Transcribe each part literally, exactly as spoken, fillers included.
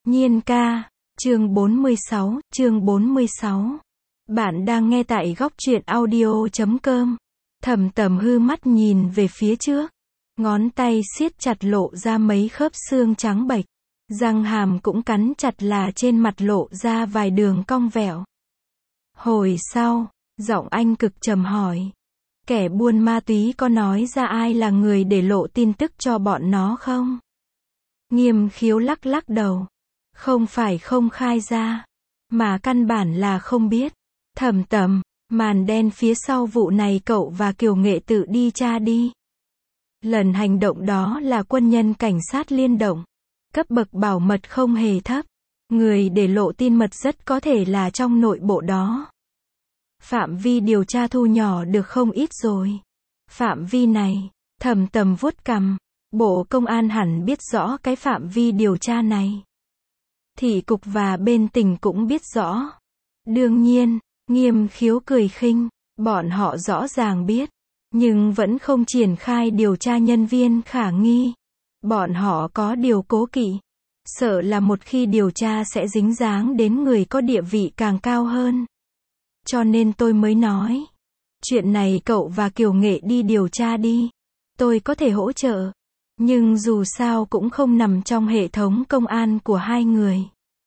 Nhiên ca, chương bốn mươi sáu, chương bốn mươi sáu. Bạn đang nghe tại góc truyện audio chấm com. Thẩm Tầm hư mắt nhìn về phía trước. Ngón tay siết chặt lộ ra mấy khớp xương trắng bệch. Răng hàm cũng cắn chặt là trên mặt lộ ra vài đường cong vẹo. Hồi sau, giọng anh cực trầm hỏi. Kẻ buôn ma túy có nói ra ai là người để lộ tin tức cho bọn nó không? Nghiêm Khiếu lắc lắc đầu. Không phải không khai ra, mà căn bản là không biết. Thẩm Tầm, màn đen phía sau vụ này cậu và Kiều Nghệ tự đi tra đi. Lần hành động đó là quân nhân cảnh sát liên động. Cấp bậc bảo mật không hề thấp. Người để lộ tin mật rất có thể là trong nội bộ đó. Phạm vi điều tra thu nhỏ được không ít rồi. Phạm vi này, Thẩm Tầm vuốt cằm. Bộ Công an hẳn biết rõ cái phạm vi điều tra này. Thị cục và bên tỉnh cũng biết rõ. Đương nhiên, Nghiêm Khiếu cười khinh, bọn họ rõ ràng biết, nhưng vẫn không triển khai điều tra nhân viên khả nghi. Bọn họ có điều cố kỵ, sợ là một khi điều tra sẽ dính dáng đến người có địa vị càng cao hơn. Cho nên tôi mới nói, chuyện này cậu và Kiều Nghệ đi điều tra đi. Tôi có thể hỗ trợ. Nhưng dù sao cũng không nằm trong hệ thống công an của hai người.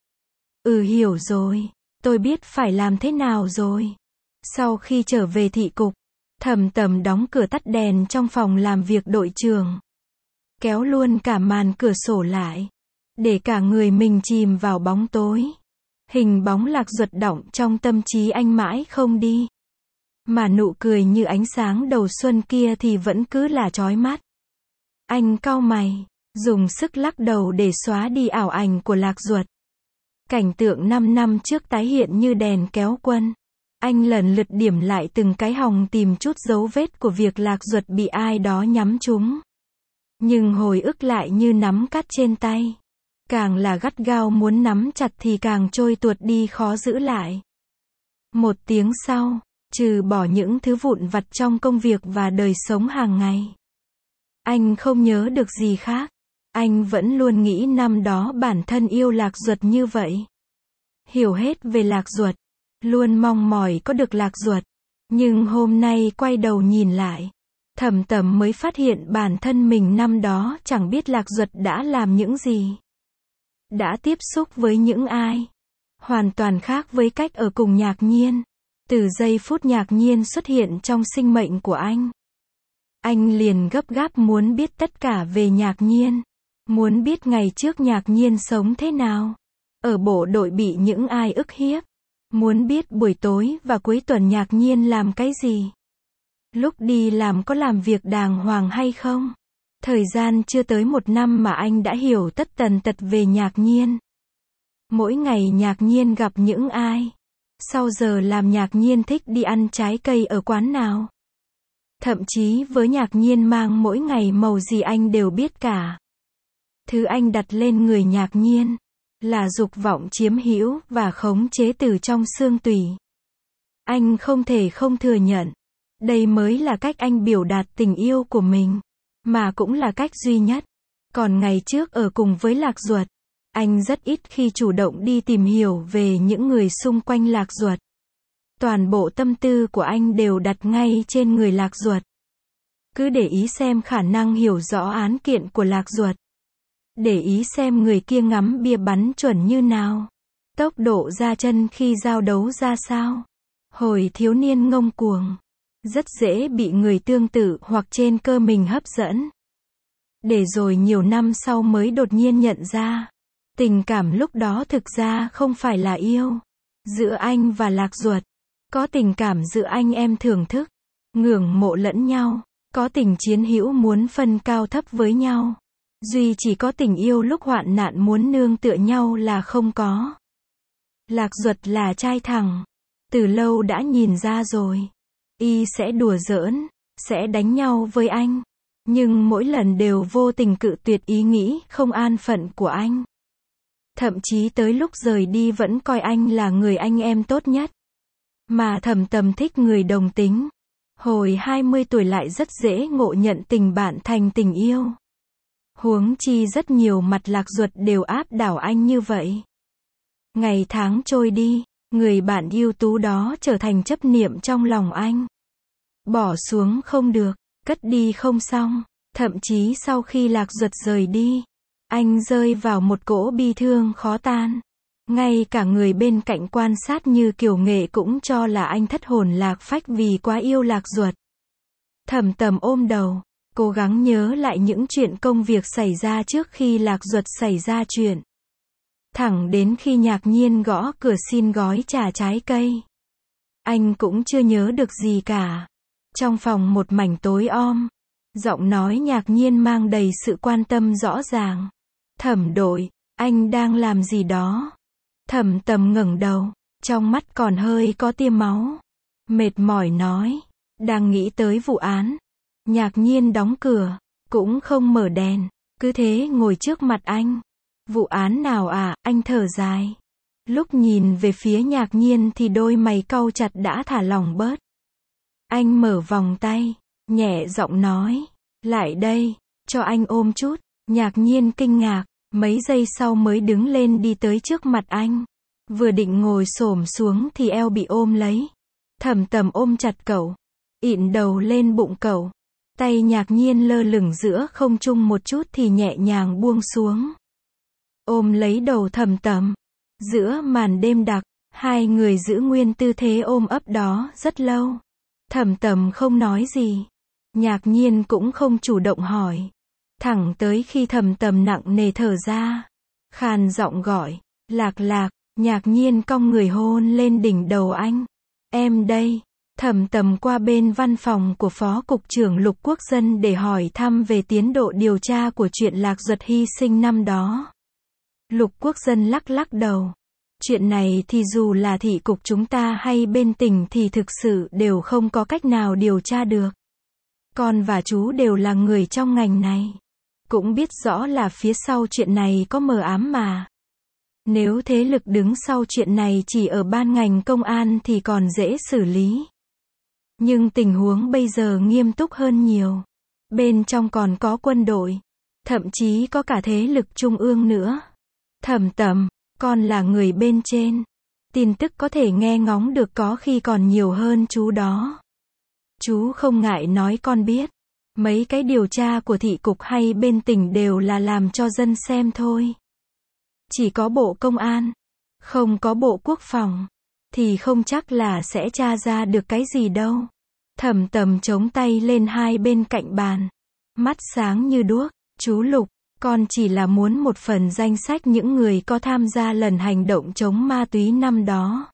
Ừ hiểu rồi, tôi biết phải làm thế nào rồi. Sau khi trở về thị cục, Thẩm Tầm đóng cửa tắt đèn trong phòng làm việc đội trưởng. Kéo luôn cả màn cửa sổ lại, để cả người mình chìm vào bóng tối. Hình bóng Lạc Duật đọng trong tâm trí anh mãi không đi. Mà nụ cười như ánh sáng đầu xuân kia thì vẫn cứ là chói mắt. Anh cau mày, dùng sức lắc đầu để xóa đi ảo ảnh của Lạc Duật. Cảnh tượng năm năm trước tái hiện như đèn kéo quân. Anh lần lượt điểm lại từng cái hòng tìm chút dấu vết của việc Lạc Duật bị ai đó nhắm trúng. Nhưng hồi ức lại như nắm cắt trên tay. Càng là gắt gao muốn nắm chặt thì càng trôi tuột đi khó giữ lại. Một tiếng sau, trừ bỏ những thứ vụn vặt trong công việc và đời sống hàng ngày, anh không nhớ được gì khác. Anh vẫn luôn nghĩ năm đó bản thân yêu Lạc Duật như vậy. Hiểu hết về Lạc Duật. Luôn mong mỏi có được Lạc Duật. Nhưng hôm nay quay đầu nhìn lại, Thẩm Tầm mới phát hiện bản thân mình năm đó chẳng biết Lạc Duật đã làm những gì. Đã tiếp xúc với những ai. Hoàn toàn khác với cách ở cùng Nhạc Nhiên. Từ giây phút Nhạc Nhiên xuất hiện trong sinh mệnh của anh, anh liền gấp gáp muốn biết tất cả về Nhạc Nhiên. Muốn biết ngày trước Nhạc Nhiên sống thế nào. Ở bộ đội bị những ai ức hiếp. Muốn biết buổi tối và cuối tuần Nhạc Nhiên làm cái gì. Lúc đi làm có làm việc đàng hoàng hay không. Thời gian chưa tới một năm mà anh đã hiểu tất tần tật về Nhạc Nhiên. Mỗi ngày Nhạc Nhiên gặp những ai. Sau giờ làm Nhạc Nhiên thích đi ăn trái cây ở quán nào. Thậm chí với Nhạc Nhiên mang mỗi ngày màu gì anh đều biết cả. Thứ anh đặt lên người Nhạc Nhiên là dục vọng chiếm hữu và khống chế từ trong xương tủy. Anh không thể không thừa nhận, đây mới là cách anh biểu đạt tình yêu của mình, mà cũng là cách duy nhất. Còn ngày trước ở cùng với Lạc Duật, anh rất ít khi chủ động đi tìm hiểu về những người xung quanh Lạc Duật. Toàn bộ tâm tư của anh đều đặt ngay trên người Lạc Duật. Cứ để ý xem khả năng hiểu rõ án kiện của Lạc Duật. Để ý xem người kia ngắm bia bắn chuẩn như nào. Tốc độ ra chân khi giao đấu ra sao. Hồi thiếu niên ngông cuồng, rất dễ bị người tương tự hoặc trên cơ mình hấp dẫn. Để rồi nhiều năm sau mới đột nhiên nhận ra, tình cảm lúc đó thực ra không phải là yêu. Giữa anh và Lạc Duật, có tình cảm giữa anh em thưởng thức, ngưỡng mộ lẫn nhau, có tình chiến hữu muốn phân cao thấp với nhau. Duy chỉ có tình yêu lúc hoạn nạn muốn nương tựa nhau là không có. Lạc Duật là trai thẳng, từ lâu đã nhìn ra rồi. Y sẽ đùa giỡn, sẽ đánh nhau với anh. Nhưng mỗi lần đều vô tình cự tuyệt ý nghĩ không an phận của anh. Thậm chí tới lúc rời đi vẫn coi anh là người anh em tốt nhất. Mà Thẩm Tầm thích người đồng tính. Hồi hai mươi tuổi lại rất dễ ngộ nhận tình bạn thành tình yêu. Huống chi rất nhiều mặt Lạc Duật đều áp đảo anh như vậy. Ngày tháng trôi đi, người bạn ưu tú đó trở thành chấp niệm trong lòng anh. Bỏ xuống không được, cất đi không xong, thậm chí sau khi Lạc Duật rời đi, anh rơi vào một cỗ bi thương khó tan. Ngay cả người bên cạnh quan sát như Kiều Nghệ cũng cho là anh thất hồn lạc phách vì quá yêu Lạc Duật. Thầm Tầm ôm đầu, cố gắng nhớ lại những chuyện công việc xảy ra trước khi Lạc Duật xảy ra chuyện. Thẳng đến khi Nhạc Nhiên gõ cửa xin gói trà trái cây. Anh cũng chưa nhớ được gì cả. Trong phòng một mảnh tối om, giọng nói Nhạc Nhiên mang đầy sự quan tâm rõ ràng. Thẩm Đội, anh đang làm gì đó? Thầm Tầm ngẩng đầu, trong mắt còn hơi có tia máu. Mệt mỏi nói, đang nghĩ tới vụ án. Nhạc Nhiên đóng cửa, cũng không mở đèn, cứ thế ngồi trước mặt anh. Vụ án nào à, anh thở dài. Lúc nhìn về phía Nhạc Nhiên thì đôi mày cau chặt đã thả lỏng bớt. Anh mở vòng tay, nhẹ giọng nói, lại đây, cho anh ôm chút. Nhạc Nhiên kinh ngạc, mấy giây sau mới đứng lên đi tới trước mặt anh. Vừa định ngồi xổm xuống thì eo bị ôm lấy. Thầm Tầm ôm chặt cậu, ịn đầu lên bụng cậu. Tay Nhạc Nhiên lơ lửng giữa không trung một chút thì nhẹ nhàng buông xuống. Ôm lấy đầu Thầm Tầm. Giữa màn đêm đặc, hai người giữ nguyên tư thế ôm ấp đó rất lâu. Thầm Tầm không nói gì. Nhạc Nhiên cũng không chủ động hỏi. Thẳng tới khi Thầm Tầm nặng nề thở ra, khàn giọng gọi, Lạc Lạc. Nhạc Nhiên cong người hôn lên đỉnh đầu anh. Em đây. Thầm Tầm qua bên văn phòng của Phó Cục trưởng Lục Quốc Dân để hỏi thăm về tiến độ điều tra của chuyện Lạc Duật hy sinh năm đó. Lục Quốc Dân lắc lắc đầu. Chuyện này thì dù là thị cục chúng ta hay bên tỉnh thì thực sự đều không có cách nào điều tra được. Con và chú đều là người trong ngành này. Cũng biết rõ là phía sau chuyện này có mờ ám mà. Nếu thế lực đứng sau chuyện này chỉ ở ban ngành công an thì còn dễ xử lý. Nhưng tình huống bây giờ nghiêm túc hơn nhiều. Bên trong còn có quân đội. Thậm chí có cả thế lực trung ương nữa. Thầm Tầm, con là người bên trên. Tin tức có thể nghe ngóng được có khi còn nhiều hơn chú đó. Chú không ngại nói con biết. Mấy cái điều tra của thị cục hay bên tỉnh đều là làm cho dân xem thôi. Chỉ có Bộ Công an, không có Bộ Quốc phòng, thì không chắc là sẽ tra ra được cái gì đâu. Thầm Tầm chống tay lên hai bên cạnh bàn. Mắt sáng như đuốc, chú Lục, con chỉ là muốn một phần danh sách những người có tham gia lần hành động chống ma túy năm đó.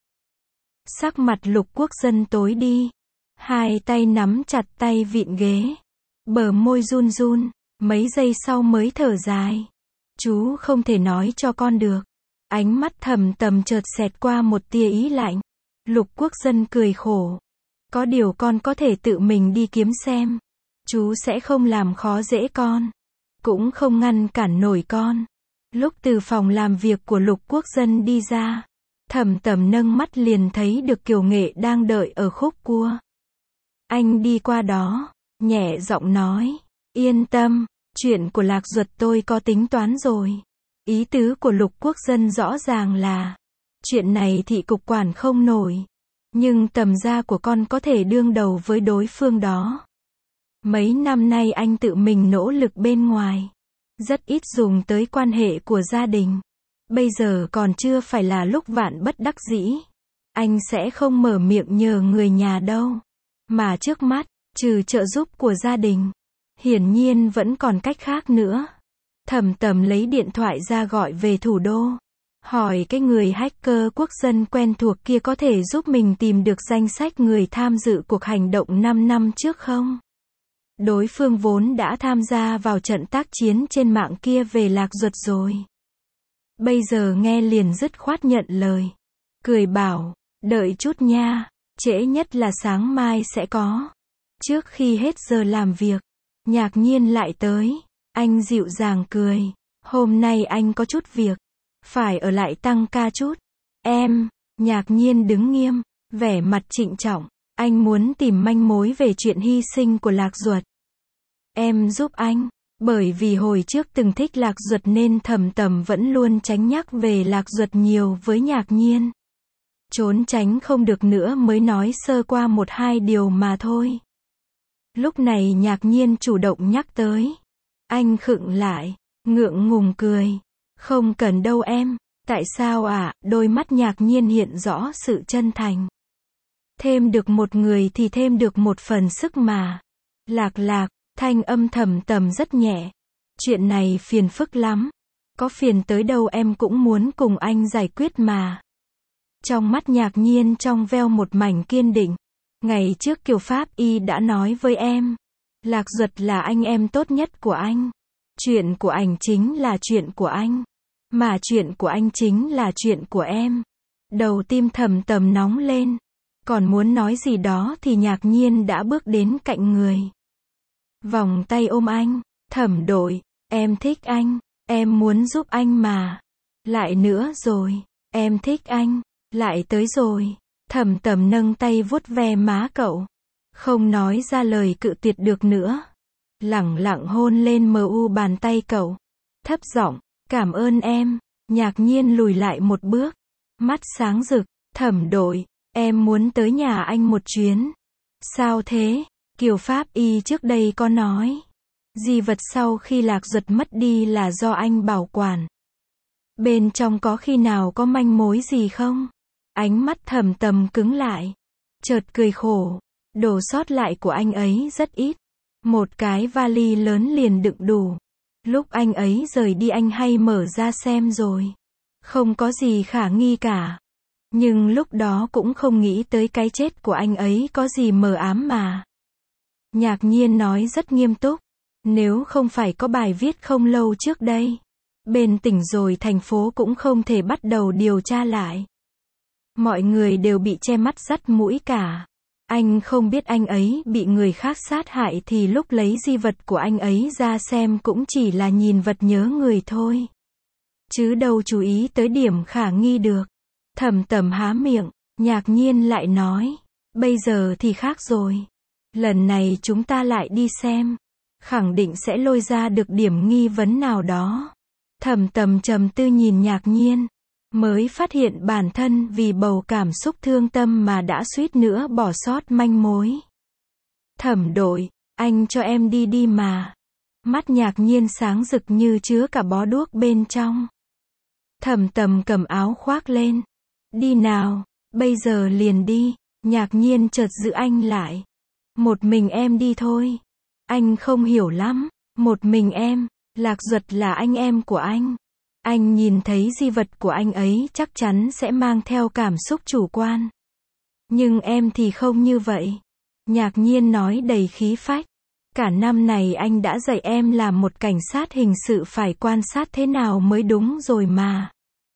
Sắc mặt Lục Quốc Dân tối đi. Hai tay nắm chặt tay vịn ghế. Bờ môi run run, mấy giây sau mới thở dài. Chú không thể nói cho con được. Ánh mắt Thầm Tầm chợt xẹt qua một tia ý lạnh. Lục Quốc Dân cười khổ. Có điều con có thể tự mình đi kiếm xem. Chú sẽ không làm khó dễ con. Cũng không ngăn cản nổi con. Lúc từ phòng làm việc của Lục Quốc Dân đi ra, Thầm Tầm nâng mắt liền thấy được Kiều Nghệ đang đợi ở khúc cua. Anh đi qua đó, nhẹ giọng nói, yên tâm, chuyện của Lạc Duật tôi có tính toán rồi. Ý tứ của Lục Quốc Dân rõ ràng là, chuyện này thị cục quản không nổi. Nhưng tầm gia của con có thể đương đầu với đối phương đó. Mấy năm nay anh tự mình nỗ lực bên ngoài. Rất ít dùng tới quan hệ của gia đình. Bây giờ còn chưa phải là lúc vạn bất đắc dĩ. Anh sẽ không mở miệng nhờ người nhà đâu. Mà trước mắt, trừ trợ giúp của gia đình, hiển nhiên vẫn còn cách khác nữa. Thầm Tầm lấy điện thoại ra gọi về thủ đô. Hỏi cái người hacker quốc dân quen thuộc kia có thể giúp mình tìm được danh sách người tham dự cuộc hành động năm năm trước không? Đối phương vốn đã tham gia vào trận tác chiến trên mạng kia về Lạc Duật rồi. Bây giờ nghe liền dứt khoát nhận lời. Cười bảo, đợi chút nha, trễ nhất là sáng mai sẽ có. Trước khi hết giờ làm việc, Nhạc Nhiên lại tới. Anh dịu dàng cười. Hôm nay anh có chút việc. Phải ở lại tăng ca chút. Em, Nhạc Nhiên đứng nghiêm, vẻ mặt trịnh trọng. Anh muốn tìm manh mối về chuyện hy sinh của Lạc Duật. Em giúp anh. Bởi vì hồi trước từng thích Lạc Duật nên Thẩm Tầm vẫn luôn tránh nhắc về Lạc Duật nhiều với Nhạc Nhiên. Trốn tránh không được nữa mới nói sơ qua một hai điều mà thôi. Lúc này Nhạc Nhiên chủ động nhắc tới. Anh khựng lại, ngượng ngùng cười. Không cần đâu em, tại sao ạ? À? Đôi mắt Nhạc Nhiên hiện rõ sự chân thành. Thêm được một người thì thêm được một phần sức mà. Lạc Lạc, thanh âm Thẩm Tầm rất nhẹ. Chuyện này phiền phức lắm. Có phiền tới đâu em cũng muốn cùng anh giải quyết mà. Trong mắt Nhạc Nhiên trong veo một mảnh kiên định. Ngày trước Kiều Pháp Y đã nói với em. Lạc Duật là anh em tốt nhất của anh. Chuyện của anh chính là chuyện của anh. Mà chuyện của anh chính là chuyện của em. Đầu tim Thẩm Tầm nóng lên. Còn muốn nói gì đó thì Nhạc Nhiên đã bước đến cạnh người. Vòng tay ôm anh. Thẩm đội, em thích anh. Em muốn giúp anh mà. Lại nữa rồi. Em thích anh. Lại tới rồi. Thẩm Tầm nâng tay vuốt ve má cậu. Không nói ra lời cự tuyệt được nữa. Lẳng lặng hôn lên mờ u bàn tay cậu. Thấp giọng, cảm ơn em. Nhạc Nhiên lùi lại một bước. Mắt sáng rực. Thẩm đội, em muốn tới nhà anh một chuyến. Sao thế? Kiều Pháp Y trước đây có nói. Di vật sau khi Lạc Duật mất đi là do anh bảo quản. Bên trong có khi nào có manh mối gì không? Ánh mắt Thẩm Tầm cứng lại. Chợt cười khổ. Đồ sót lại của anh ấy rất ít. Một cái vali lớn liền đựng đủ. Lúc anh ấy rời đi anh hay mở ra xem rồi. Không có gì khả nghi cả. Nhưng lúc đó cũng không nghĩ tới cái chết của anh ấy có gì mờ ám mà. Nhạc Nhiên nói rất nghiêm túc. Nếu không phải có bài viết không lâu trước đây. Bên tỉnh rồi thành phố cũng không thể bắt đầu điều tra lại. Mọi người đều bị che mắt dắt mũi cả. Anh không biết anh ấy bị người khác sát hại thì lúc lấy di vật của anh ấy ra xem cũng chỉ là nhìn vật nhớ người thôi. Chứ đâu chú ý tới điểm khả nghi được. Thẩm Tầm há miệng, Nhạc Nhiên lại nói. Bây giờ thì khác rồi. Lần này chúng ta lại đi xem. Khẳng định sẽ lôi ra được điểm nghi vấn nào đó. Thẩm Tầm trầm tư nhìn Nhạc Nhiên. Mới phát hiện bản thân vì bầu cảm xúc thương tâm mà đã suýt nữa bỏ sót manh mối. Thẩm đội, anh cho em đi đi mà. Mắt Nhạc Nhiên sáng rực như chứa cả bó đuốc bên trong. Thẩm Tầm cầm áo khoác lên. Đi nào, bây giờ liền đi. Nhạc Nhiên chợt giữ anh lại. Một mình em đi thôi. Anh không hiểu lắm. Một mình em, Lạc Duật là anh em của anh. Anh nhìn thấy di vật của anh ấy chắc chắn sẽ mang theo cảm xúc chủ quan. Nhưng em thì không như vậy. Nhạc Nhiên nói đầy khí phách. Cả năm này anh đã dạy em làm một cảnh sát hình sự phải quan sát thế nào mới đúng rồi mà.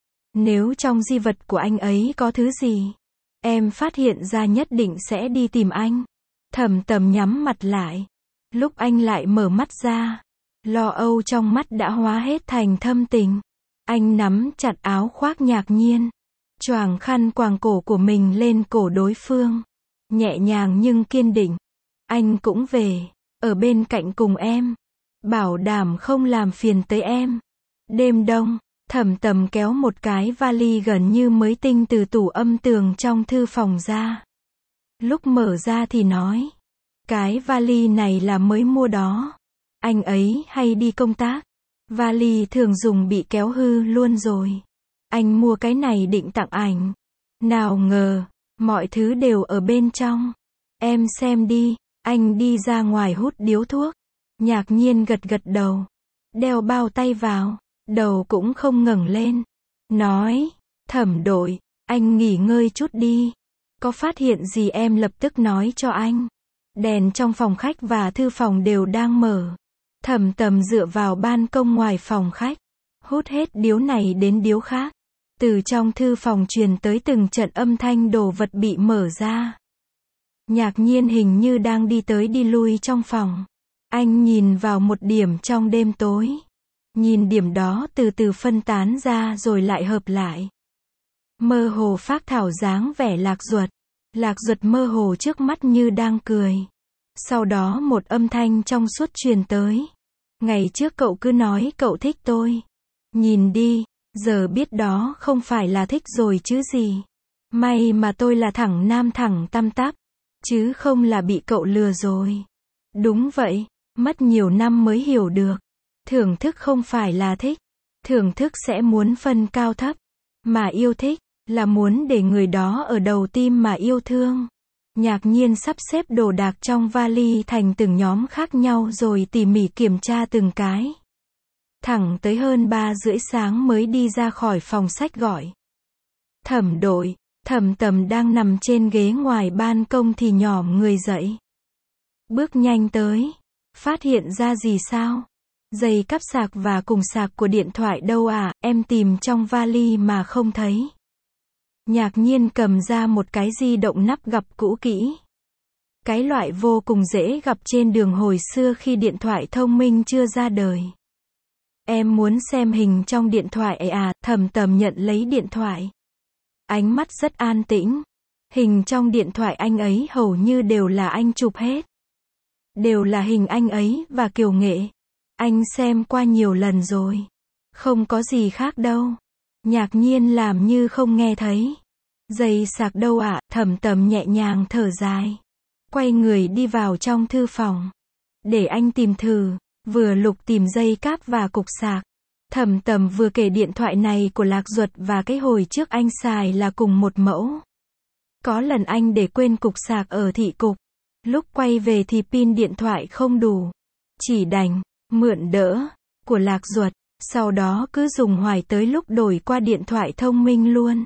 Nếu trong di vật của anh ấy có thứ gì, em phát hiện ra nhất định sẽ đi tìm anh. Thẩm Tầm nhắm mặt lại. Lúc anh lại mở mắt ra, lo âu trong mắt đã hóa hết thành thâm tình. Anh nắm chặt áo khoác Nhạc Nhiên, choàng khăn quàng cổ của mình lên cổ đối phương. Nhẹ nhàng nhưng kiên định. Anh cũng về, ở bên cạnh cùng em. Bảo đảm không làm phiền tới em. Đêm đông, Thẩm Tầm kéo một cái vali gần như mới tinh từ tủ âm tường trong thư phòng ra. Lúc mở ra thì nói. Cái vali này là mới mua đó. Anh ấy hay đi công tác. Vali thường dùng bị kéo hư luôn rồi. Anh mua cái này định tặng ảnh. Nào ngờ, mọi thứ đều ở bên trong. Em xem đi. Anh đi ra ngoài hút điếu thuốc. Nhạc Nhiên gật gật đầu. Đeo bao tay vào. Đầu cũng không ngẩng lên. Nói, Thẩm đội, anh nghỉ ngơi chút đi. Có phát hiện gì em lập tức nói cho anh. Đèn trong phòng khách và thư phòng đều đang mở. Thẩm Tầm dựa vào ban công ngoài phòng khách. Hút hết điếu này đến điếu khác. Từ trong thư phòng truyền tới từng trận âm thanh đồ vật bị mở ra. Nhạc Nhiên hình như đang đi tới đi lui trong phòng. Anh nhìn vào một điểm trong đêm tối. Nhìn điểm đó từ từ phân tán ra rồi lại hợp lại. Mơ hồ phác thảo dáng vẻ Lạc Duật. Lạc Duật mơ hồ trước mắt như đang cười. Sau đó một âm thanh trong suốt truyền tới. Ngày trước cậu cứ nói cậu thích tôi. Nhìn đi, giờ biết đó không phải là thích rồi chứ gì. May mà tôi là thẳng nam thẳng tăm tắp, chứ không là bị cậu lừa rồi. Đúng vậy, mất nhiều năm mới hiểu được. Thưởng thức không phải là thích. Thưởng thức sẽ muốn phân cao thấp. Mà yêu thích, là muốn để người đó ở đầu tim mà yêu thương. Nhạc Nhiên sắp xếp đồ đạc trong vali thành từng nhóm khác nhau rồi tỉ mỉ kiểm tra từng cái. Thẳng tới hơn ba rưỡi sáng mới đi ra khỏi phòng sách gọi. Thẩm Đội, Thẩm Tầm đang nằm trên ghế ngoài ban công thì nhỏm người dậy. Bước nhanh tới. Phát hiện ra gì sao? Dây cáp sạc và cùng sạc của điện thoại đâu à, em tìm trong vali mà không thấy. Nhạc Nhiên cầm ra một cái di động nắp gập cũ kỹ. Cái loại vô cùng dễ gặp trên đường hồi xưa khi điện thoại thông minh chưa ra đời. Em muốn xem hình trong điện thoại ấy à, Thẩm Tầm nhận lấy điện thoại. Ánh mắt rất an tĩnh. Hình trong điện thoại anh ấy hầu như đều là anh chụp hết. Đều là hình anh ấy và Kiều Nghệ. Anh xem qua nhiều lần rồi. Không có gì khác đâu. Nhạc Nhiên làm như không nghe thấy. Dây sạc đâu ạ, à? Thẩm Tầm nhẹ nhàng thở dài. Quay người đi vào trong thư phòng. Để anh tìm thử. Vừa lục tìm dây cáp và cục sạc. Thẩm Tầm vừa kể điện thoại này của Lạc Duật và cái hồi trước anh xài là cùng một mẫu. Có lần anh để quên cục sạc ở thị cục. Lúc quay về thì pin điện thoại không đủ. Chỉ đành mượn đỡ của Lạc Duật. Sau đó cứ dùng hoài tới lúc đổi qua điện thoại thông minh luôn.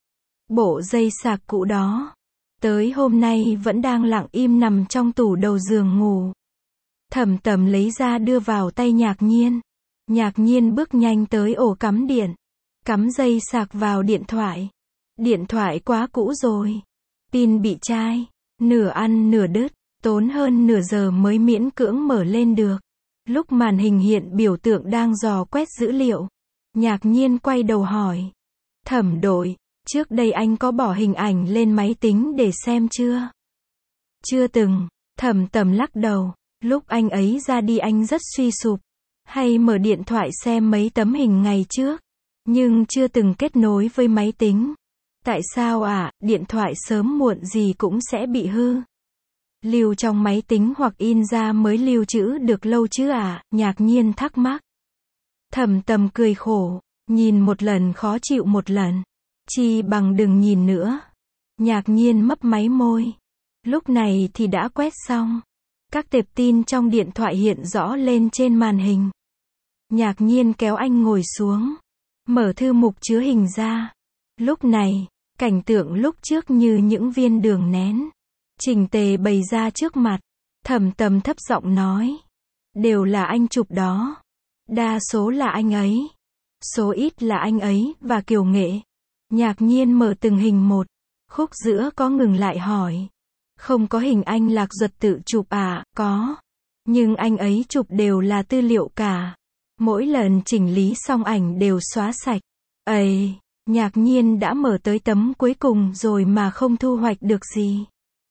Bộ dây sạc cũ đó. Tới hôm nay vẫn đang lặng im nằm trong tủ đầu giường ngủ. Thẩm Tầm lấy ra đưa vào tay Nhạc Nhiên. Nhạc Nhiên bước nhanh tới ổ cắm điện. Cắm dây sạc vào điện thoại. Điện thoại quá cũ rồi. Pin bị chai. Nửa ăn nửa đứt. Tốn hơn nửa giờ mới miễn cưỡng mở lên được. Lúc màn hình hiện biểu tượng đang dò quét dữ liệu. Nhạc Nhiên quay đầu hỏi. Thẩm Đội, trước đây anh có bỏ hình ảnh lên máy tính để xem chưa? Chưa từng. Thẩm Tầm lắc đầu. Lúc anh ấy ra đi anh rất suy sụp. Hay mở điện thoại xem mấy tấm hình ngày trước. Nhưng chưa từng kết nối với máy tính. Tại sao ạ, à, điện thoại sớm muộn gì cũng sẽ bị hư. Lưu trong máy tính hoặc in ra mới lưu trữ được lâu chứ à, Nhạc Nhiên thắc mắc. Thẩm Tầm cười khổ. Nhìn một lần khó chịu một lần. Chi bằng đừng nhìn nữa. Nhạc Nhiên mấp máy môi. Lúc này thì đã quét xong. Các tệp tin trong điện thoại hiện rõ lên trên màn hình. Nhạc Nhiên kéo anh ngồi xuống. Mở thư mục chứa hình ra. Lúc này, cảnh tượng lúc trước như những viên đường nén. Chỉnh tề bày ra trước mặt. Thẩm Tầm thấp giọng nói. Đều là anh chụp đó. Đa số là anh ấy. Số ít là anh ấy và Kiều Nghệ. Nhạc Nhiên mở từng hình một. Khúc giữa có ngừng lại hỏi. Không có hình anh Lạc Duật tự chụp à? Có. Nhưng anh ấy chụp đều là tư liệu cả. Mỗi lần chỉnh lý xong ảnh đều xóa sạch. Ây, Nhạc Nhiên đã mở tới tấm cuối cùng rồi mà không thu hoạch được gì.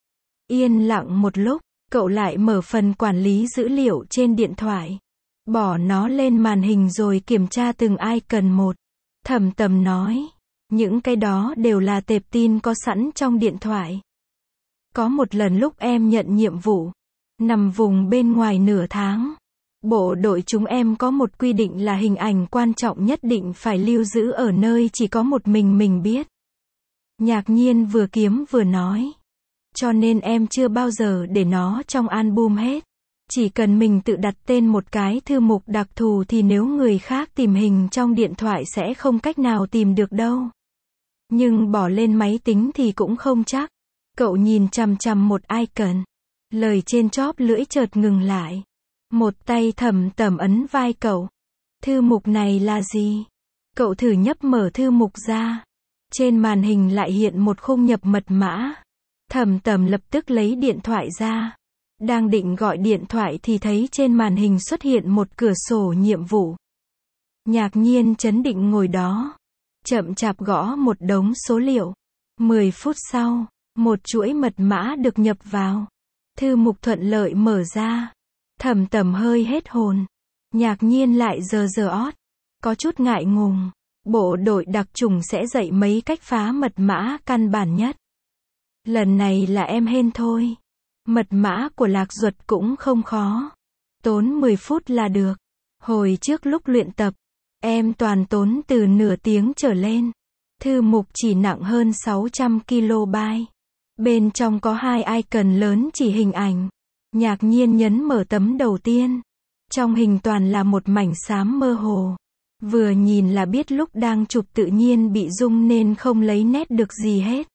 Yên lặng một lúc, cậu lại mở phần quản lý dữ liệu trên điện thoại. Bỏ nó lên màn hình rồi kiểm tra từng icon một. Thẩm Tầm nói. Những cái đó đều là tệp tin có sẵn trong điện thoại. Có một lần lúc em nhận nhiệm vụ. Nằm vùng bên ngoài nửa tháng. Bộ đội chúng em có một quy định là hình ảnh quan trọng nhất định phải lưu giữ ở nơi chỉ có một mình mình biết. Nhạc Nhiên vừa kiếm vừa nói. Cho nên em chưa bao giờ để nó trong album hết. Chỉ cần mình tự đặt tên một cái thư mục đặc thù thì nếu người khác tìm hình trong điện thoại sẽ không cách nào tìm được đâu. Nhưng bỏ lên máy tính thì cũng không chắc. Cậu nhìn chằm chằm một icon. Lời trên chóp lưỡi chợt ngừng lại. Một tay Thẩm Tầm ấn vai cậu. Thư mục này là gì? Cậu thử nhấp mở thư mục ra. Trên màn hình lại hiện một khung nhập mật mã. Thẩm Tầm lập tức lấy điện thoại ra. Đang định gọi điện thoại thì thấy trên màn hình xuất hiện một cửa sổ nhiệm vụ. Nhạc Nhiên trấn định ngồi đó. Chậm chạp gõ một đống số liệu. mười phút sau, một chuỗi mật mã được nhập vào. Thư mục thuận lợi mở ra. Thẩm Tầm hơi hết hồn. Nhạc Nhiên lại giơ giơ ót, có chút ngại ngùng. Bộ đội đặc chủng sẽ dạy mấy cách phá mật mã căn bản nhất. Lần này là em hên thôi. Mật mã của Lạc Duật cũng không khó. Tốn mười phút là được. Hồi trước lúc luyện tập, em toàn tốn từ nửa tiếng trở lên. Thư mục chỉ nặng hơn sáu trăm ki lô bai. Bên trong có hai icon lớn chỉ hình ảnh. Nhạc Nhiên nhấn mở tấm đầu tiên. Trong hình toàn là một mảnh xám mơ hồ. Vừa nhìn là biết lúc đang chụp tự nhiên bị rung nên không lấy nét được gì hết.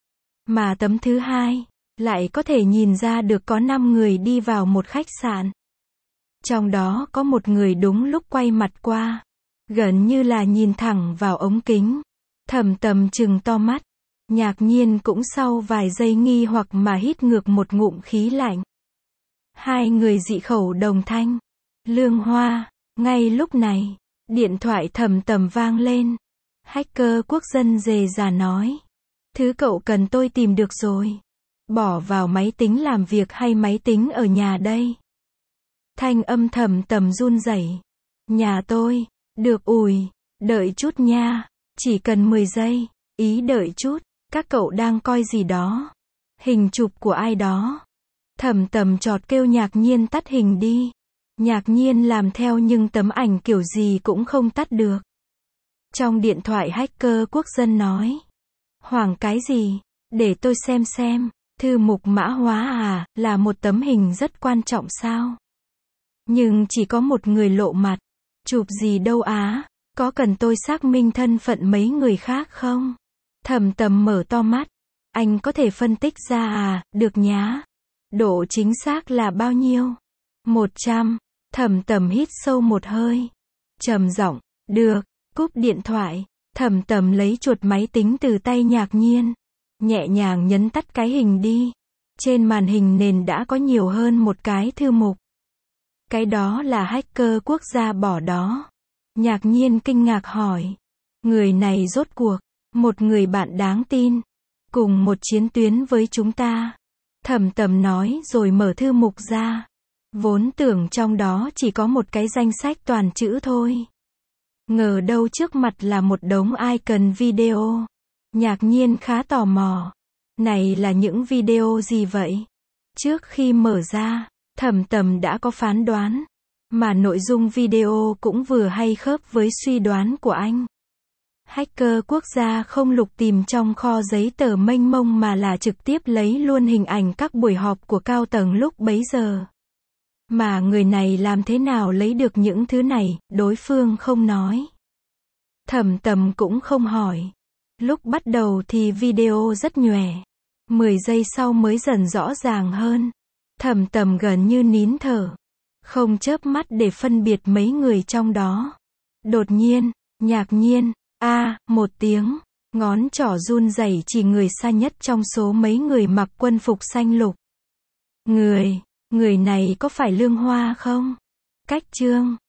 Mà tấm thứ hai, lại có thể nhìn ra được có năm người đi vào một khách sạn. Trong đó có một người đúng lúc quay mặt qua. Gần như là nhìn thẳng vào ống kính. Thầm Tầm trừng to mắt. Nhạc Nhiên cũng sau vài giây nghi hoặc mà hít ngược một ngụm khí lạnh. Hai người dị khẩu đồng thanh. Lương Hoa. Ngay lúc này, điện thoại Thầm Tầm vang lên. Hacker quốc dân dề già nói. Thứ cậu cần tôi tìm được rồi. Bỏ vào máy tính làm việc hay máy tính ở nhà đây? Thanh âm Thầm Tầm run rẩy. Nhà tôi. Được ủi. Đợi chút nha. Chỉ cần mười giây. Ý đợi chút. Các cậu đang coi gì đó? Hình chụp của ai đó? Thầm Tầm chọt kêu Nhạc Nhiên tắt hình đi. Nhạc Nhiên làm theo nhưng tấm ảnh kiểu gì cũng không tắt được. Trong điện thoại hacker quốc dân nói. Hoảng cái gì? Để tôi xem xem. Thư mục mã hóa à, là một tấm hình rất quan trọng sao? Nhưng chỉ có một người lộ mặt. Chụp gì đâu á? Có cần tôi xác minh thân phận mấy người khác không? Thầm Tầm mở to mắt. Anh có thể phân tích ra à? Được nhá. Độ chính xác là bao nhiêu? một trăm. Thầm Tầm hít sâu một hơi. Trầm giọng. Được. Cúp điện thoại. Thầm Tầm lấy chuột máy tính từ tay Nhạc Nhiên. Nhẹ nhàng nhấn tắt cái hình đi. Trên màn hình nền đã có nhiều hơn một cái thư mục. Cái đó là hacker quốc gia bỏ đó. Nhạc Nhiên kinh ngạc hỏi. Người này rốt cuộc. Một người bạn đáng tin. Cùng một chiến tuyến với chúng ta. Thầm Tầm nói rồi mở thư mục ra. Vốn tưởng trong đó chỉ có một cái danh sách toàn chữ thôi. Ngờ đâu trước mặt là một đống icon video. Nhạc Nhiên khá tò mò. Này là những video gì vậy? Trước khi mở ra, Thầm Tầm đã có phán đoán. Mà nội dung video cũng vừa hay khớp với suy đoán của anh. Hacker quốc gia không lục tìm trong kho giấy tờ mênh mông mà là trực tiếp lấy luôn hình ảnh các buổi họp của cao tầng lúc bấy giờ. Mà người này làm thế nào lấy được những thứ này, đối phương không nói. Thầm Tầm cũng không hỏi. Lúc bắt đầu thì video rất nhòe. mười giây sau mới dần rõ ràng hơn. Thầm Tầm gần như nín thở. Không chớp mắt để phân biệt mấy người trong đó. Đột nhiên, Nhạc Nhiên, a à, một tiếng, ngón trỏ run rẩy chỉ người xa nhất trong số mấy người mặc quân phục xanh lục. Người, người này có phải Lương Hoa không? Cách chương